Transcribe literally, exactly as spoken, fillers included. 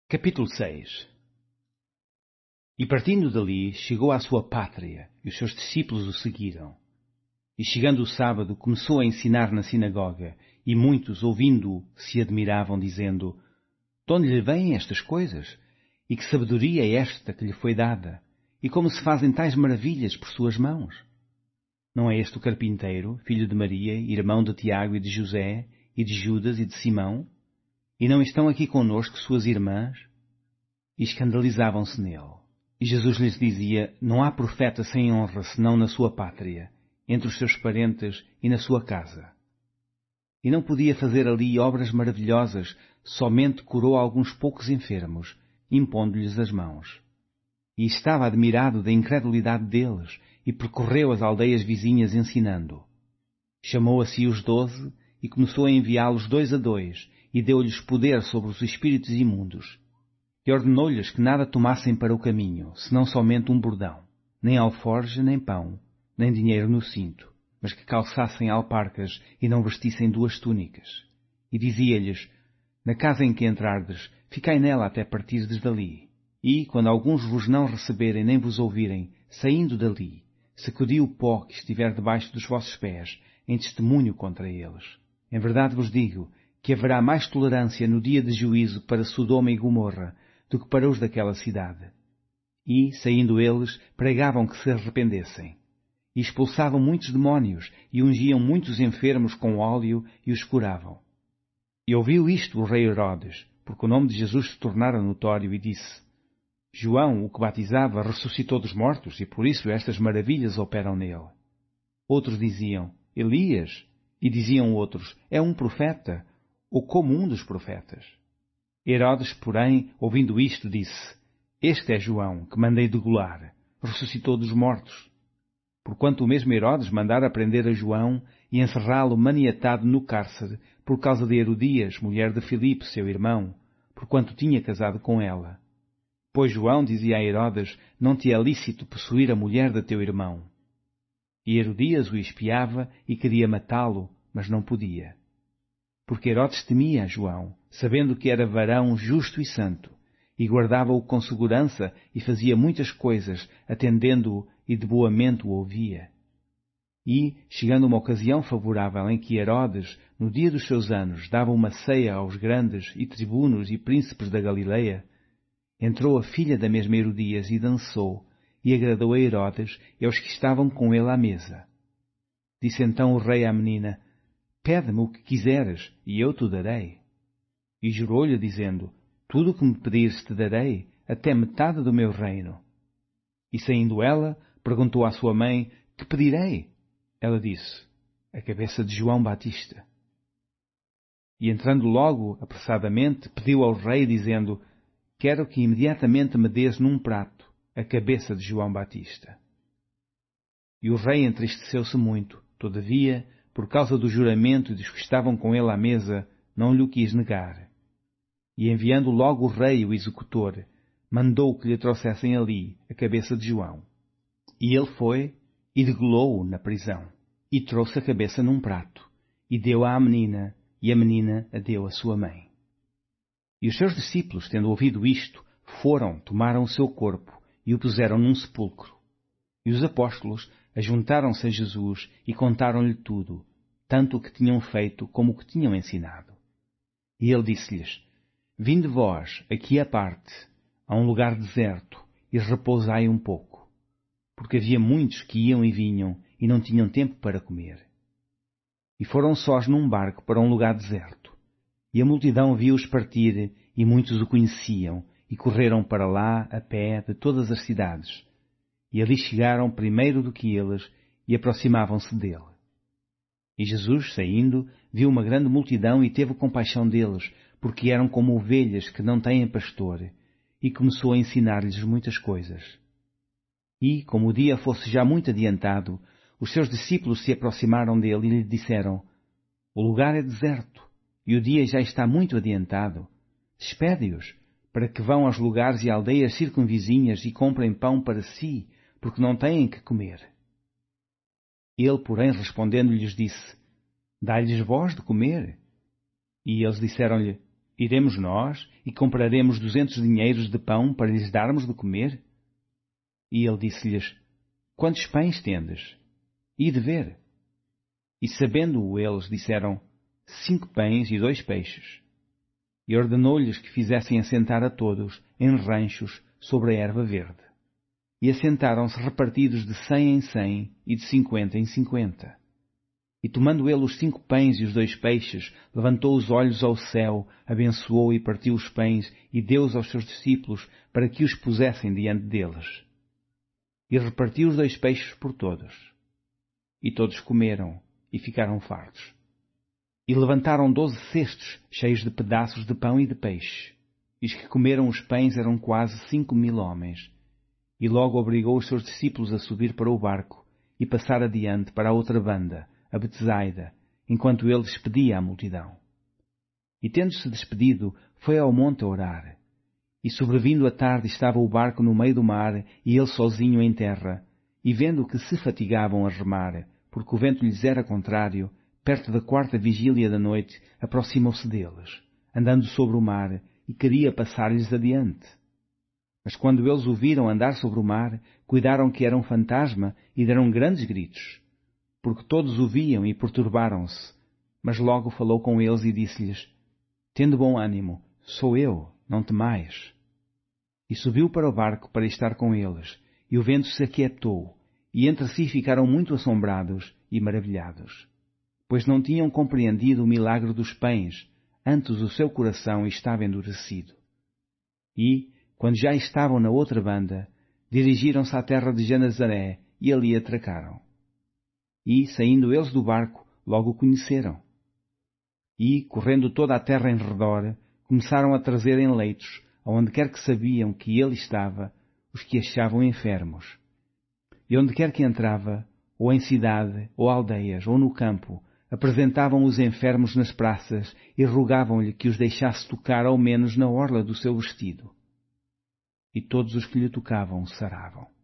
Capítulo seis. E partindo dali, chegou à sua pátria, e os seus discípulos o seguiram. E chegando o sábado, começou a ensinar na sinagoga, e muitos, ouvindo-o, se admiravam, dizendo: De onde lhe vêm estas coisas? E que sabedoria é esta que lhe foi dada? E como se fazem tais maravilhas por suas mãos? Não é este o carpinteiro, filho de Maria, irmão de Tiago e de José, e de Judas e de Simão? E não estão aqui conosco suas irmãs? E escandalizavam-se nele. E Jesus lhes dizia: Não há profeta sem honra senão na sua pátria, entre os seus parentes e na sua casa. E não podia fazer ali obras maravilhosas, somente curou alguns poucos enfermos, impondo-lhes as mãos. E estava admirado da incredulidade deles, e percorreu as aldeias vizinhas ensinando. Chamou a si os doze, e começou a enviá-los dois a dois, e deu-lhes poder sobre os espíritos imundos. E ordenou-lhes que nada tomassem para o caminho, senão somente um bordão, nem alforje, nem pão, nem dinheiro no cinto, mas que calçassem alparcas e não vestissem duas túnicas. E dizia-lhes: Na casa em que entrardes, ficai nela até partirdes dali. E, quando alguns vos não receberem nem vos ouvirem, saindo dali, sacudi o pó que estiver debaixo dos vossos pés, em testemunho contra eles. Em verdade vos digo que haverá mais tolerância no dia de juízo para Sodoma e Gomorra do que para os daquela cidade. E, saindo eles, pregavam que se arrependessem. E expulsavam muitos demónios, e ungiam muitos enfermos com óleo, e os curavam. E ouviu isto o rei Herodes, porque o nome de Jesus se tornara notório, e disse: João, o que batizava, ressuscitou dos mortos, e por isso estas maravilhas operam nele. Outros diziam: Elias. E diziam outros: É um profeta, ou como um dos profetas. Herodes, porém, ouvindo isto, disse: Este é João, que mandei degolar, ressuscitou dos mortos. Porquanto o mesmo Herodes mandara prender a João e encerrá-lo maniatado no cárcere, por causa de Herodias, mulher de Filipe, seu irmão, porquanto tinha casado com ela. Pois João dizia a Herodes: Não te é lícito possuir a mulher de teu irmão. E Herodias o espiava e queria matá-lo, mas não podia. Porque Herodes temia a João, sabendo que era varão justo e santo, e guardava-o com segurança e fazia muitas coisas, atendendo-o e de boa mente o ouvia. E, chegando uma ocasião favorável em que Herodes, no dia dos seus anos, dava uma ceia aos grandes e tribunos e príncipes da Galileia, entrou a filha da mesma Herodias e dançou, e agradou a Herodes e aos que estavam com ele à mesa. Disse então o rei à menina: Pede-me o que quiseres, e eu te darei. E jurou-lhe, dizendo: Tudo o que me pedires te darei, até metade do meu reino. E saindo ela, perguntou à sua mãe: Que pedirei? Ela disse: A cabeça de João Batista. E entrando logo, apressadamente, pediu ao rei, dizendo: Quero que imediatamente me dês num prato a cabeça de João Batista. E o rei entristeceu-se muito, todavia, por causa do juramento dos que estavam com ele à mesa, não lhe quis negar. E enviando logo o rei o executor, mandou que lhe trouxessem ali a cabeça de João. E ele foi e degolou-o na prisão, e trouxe a cabeça num prato, e deu-a à menina, e a menina a deu à sua mãe. E os seus discípulos, tendo ouvido isto, foram, tomaram o seu corpo, e o puseram num sepulcro. E os apóstolos ajuntaram-se a Jesus e contaram-lhe tudo, tanto o que tinham feito como o que tinham ensinado. E ele disse-lhes: Vinde vós, aqui à parte, a um lugar deserto, e repousai um pouco. Porque havia muitos que iam e vinham, e não tinham tempo para comer. E foram sós num barco para um lugar deserto. E a multidão viu-os partir, e muitos o conheciam, e correram para lá a pé de todas as cidades. E ali chegaram primeiro do que eles, e aproximavam-se dele. E Jesus, saindo, viu uma grande multidão e teve compaixão deles, porque eram como ovelhas que não têm pastor, e começou a ensinar-lhes muitas coisas. E, como o dia fosse já muito adiantado, os seus discípulos se aproximaram dele e lhe disseram: O lugar é deserto, e o dia já está muito adiantado. Despede-os, para que vão aos lugares e aldeias circunvizinhas e comprem pão para si, porque não têm que comer. Ele, porém, respondendo, lhes disse: Dai-lhes vós de comer. E eles disseram-lhe: Iremos nós e compraremos duzentos dinheiros de pão para lhes darmos de comer? E ele disse-lhes, quantos pães tendes? Ide ver. E sabendo-o eles, disseram, cinco pães e dois peixes. E ordenou-lhes que fizessem assentar a todos em ranchos sobre a erva verde. E assentaram-se repartidos de cem em cem e de cinquenta em cinquenta. E tomando ele os cinco pães e os dois peixes, levantou os olhos ao céu, abençoou e partiu os pães e deu-os aos seus discípulos para que os pusessem diante deles. E repartiu os dois peixes por todos. E todos comeram e ficaram fartos. E levantaram doze cestos cheios de pedaços de pão e de peixe. E os que comeram os pães eram quase cinco mil homens. E logo obrigou os seus discípulos a subir para o barco e passar adiante para a outra banda, a Betsaida, enquanto ele despedia a multidão. E tendo-se despedido, foi ao monte a orar. E sobrevindo a tarde estava o barco no meio do mar e ele sozinho em terra. E vendo que se fatigavam a remar, porque o vento lhes era contrário, perto da quarta vigília da noite, aproximou-se deles, andando sobre o mar, e queria passar-lhes adiante. Mas quando eles o viram andar sobre o mar, cuidaram que era um fantasma e deram grandes gritos, porque todos o viam e perturbaram-se. Mas logo falou com eles e disse-lhes, tende bom ânimo, sou eu, não temais. E subiu para o barco para estar com eles, e o vento se aquietou, e entre si ficaram muito assombrados e maravilhados, pois não tinham compreendido o milagre dos pães, antes o seu coração estava endurecido. E, quando já estavam na outra banda, dirigiram-se à terra de Genezaré e ali atracaram. E, saindo eles do barco, logo o conheceram. E, correndo toda a terra em redor, começaram a trazer em leitos, aonde quer que sabiam que ele estava, os que achavam enfermos. E onde quer que entrava, ou em cidade, ou aldeias, ou no campo, apresentavam os enfermos nas praças e rogavam-lhe que os deixasse tocar ao menos na orla do seu vestido. E todos os que lhe tocavam saravam.